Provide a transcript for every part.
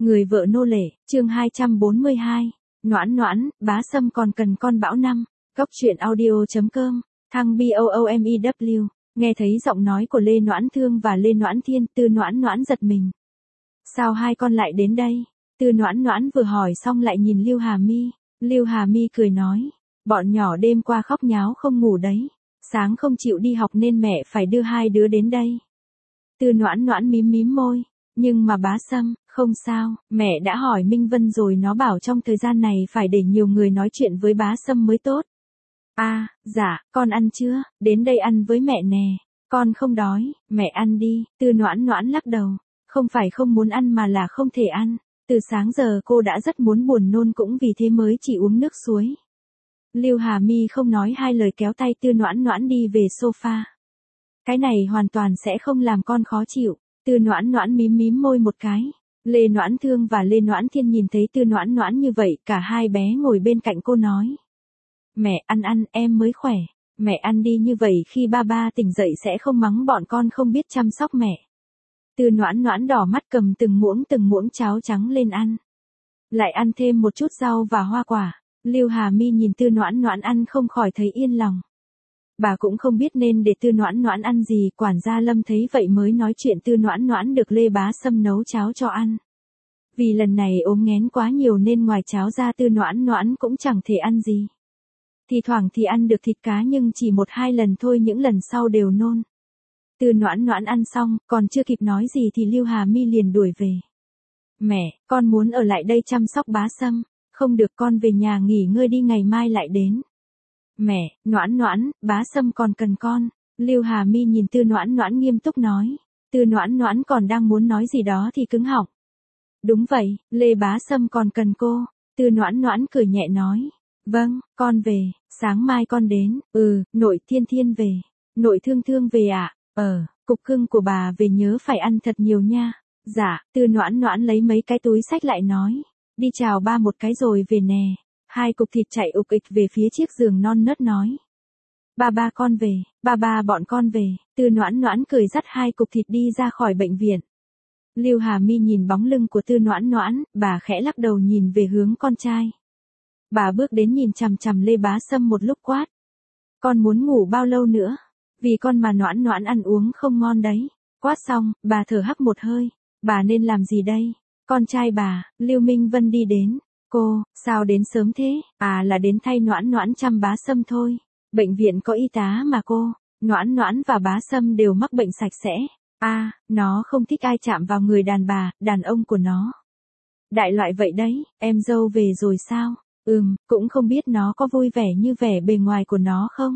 Người vợ nô lệ, chương 242. Noãn noãn, bá sâm còn cần con bão năm. Góc truyện audio.com, thăng BOOMEW. Nghe thấy giọng nói của Lê Noãn Thương và Lê Noãn Thiên, Tư Noãn Noãn giật mình. Sao hai con lại đến đây? Tư Noãn Noãn vừa hỏi xong lại nhìn Lưu Hà Mi. Lưu Hà Mi cười nói, bọn nhỏ đêm qua khóc nháo không ngủ đấy. Sáng không chịu đi học nên mẹ phải đưa hai đứa đến đây. Tư Noãn Noãn mím mím môi. Nhưng mà bá Sâm, không sao, mẹ đã hỏi Minh Vân rồi, nó bảo trong thời gian này phải để nhiều người nói chuyện với bá Sâm mới tốt. À, dạ, con ăn chưa, đến đây ăn với mẹ nè. Con không đói, mẹ ăn đi. Tư Noãn Noãn lắc đầu, không phải không muốn ăn mà là không thể ăn. Từ sáng giờ cô đã rất muốn buồn nôn, cũng vì thế mới chỉ uống nước suối. Lưu Hà Mi không nói hai lời kéo tay Tư Noãn Noãn đi về sofa. Cái này hoàn toàn sẽ không làm con khó chịu. Tư Noãn Noãn mím mím môi một cái. Lê Noãn Thương và Lê Noãn Thiên nhìn thấy Tư Noãn Noãn như vậy, cả hai bé ngồi bên cạnh cô nói. Mẹ ăn ăn, em mới khỏe. Mẹ ăn đi, như vậy khi ba tỉnh dậy sẽ không mắng bọn con không biết chăm sóc mẹ. Tư Noãn Noãn đỏ mắt cầm từng muỗng cháo trắng lên ăn. Lại ăn thêm một chút rau và hoa quả. Lưu Hà Mi nhìn Tư Noãn Noãn ăn không khỏi thấy yên lòng. Bà cũng không biết nên để Tư Noãn Noãn ăn gì, quản gia Lâm thấy vậy mới nói chuyện Tư Noãn Noãn được Lê Bá Sâm nấu cháo cho ăn. Vì lần này ốm nghén quá nhiều nên ngoài cháo ra Tư Noãn Noãn cũng chẳng thể ăn gì. Thì thoảng thì ăn được thịt cá nhưng chỉ 1-2 lần thôi, những lần sau đều nôn. Tư Noãn Noãn ăn xong, còn chưa kịp nói gì thì Lưu Hà Mi liền đuổi về. Mẹ, con muốn ở lại đây chăm sóc bá Sâm. Không được, con về nhà nghỉ ngơi đi, ngày mai lại đến. Mẹ, Noãn Noãn, bá Sâm còn cần con. Lưu Hà Mi nhìn Tư Noãn Noãn nghiêm túc nói. Tư Noãn Noãn còn đang muốn nói gì đó thì cứng họng. Đúng vậy, Lê Bá Sâm còn cần cô. Tư Noãn Noãn cười nhẹ nói. Vâng, con về, sáng mai con đến. Nội Thiên Thiên về. Nội Thương Thương về ạ. Cục cưng của bà về nhớ phải ăn thật nhiều nha. Dạ, Tư Noãn Noãn lấy mấy cái túi xách lại nói. Đi chào ba một cái rồi về nè. Hai cục thịt chạy ục ịch về phía chiếc giường non nớt nói. Ba con về, ba bọn con về. Tư Noãn Noãn cười dắt hai cục thịt đi ra khỏi bệnh viện. Lưu Hà Mi nhìn bóng lưng của Tư Noãn Noãn, bà khẽ lắc đầu nhìn về hướng con trai. Bà bước đến nhìn chằm chằm Lê Bá Sâm một lúc quát. Con muốn ngủ bao lâu nữa? Vì con mà Noãn Noãn ăn uống không ngon đấy. Quát xong, bà thở hắt một hơi. Bà nên làm gì đây? Con trai bà, Lưu Minh Vân đi đến. Cô, sao đến sớm thế? À, là đến thay Noãn Noãn chăm bá Sâm thôi. Bệnh viện có y tá mà cô. Noãn Noãn và bá Sâm đều mắc bệnh sạch sẽ. À, nó không thích ai chạm vào người đàn bà, đàn ông của nó. Đại loại vậy đấy, em dâu về rồi sao? Cũng không biết nó có vui vẻ như vẻ bề ngoài của nó không?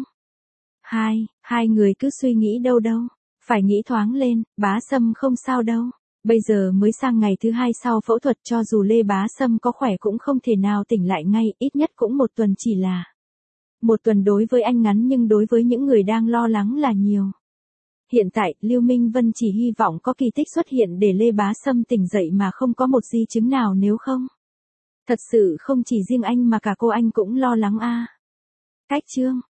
Hai người cứ suy nghĩ đâu. Phải nghĩ thoáng lên, bá Sâm không sao đâu. Bây giờ mới sang ngày thứ 2 sau phẫu thuật, cho dù Lê Bá Sâm có khỏe cũng không thể nào tỉnh lại ngay, ít nhất cũng 1 tuần, chỉ là 1 tuần đối với anh ngắn nhưng đối với những người đang lo lắng là nhiều. Hiện tại, Lưu Minh Vân chỉ hy vọng có kỳ tích xuất hiện để Lê Bá Sâm tỉnh dậy mà không có một di chứng nào, nếu không. Thật sự không chỉ riêng anh mà cả cô anh cũng lo lắng a. Cách chương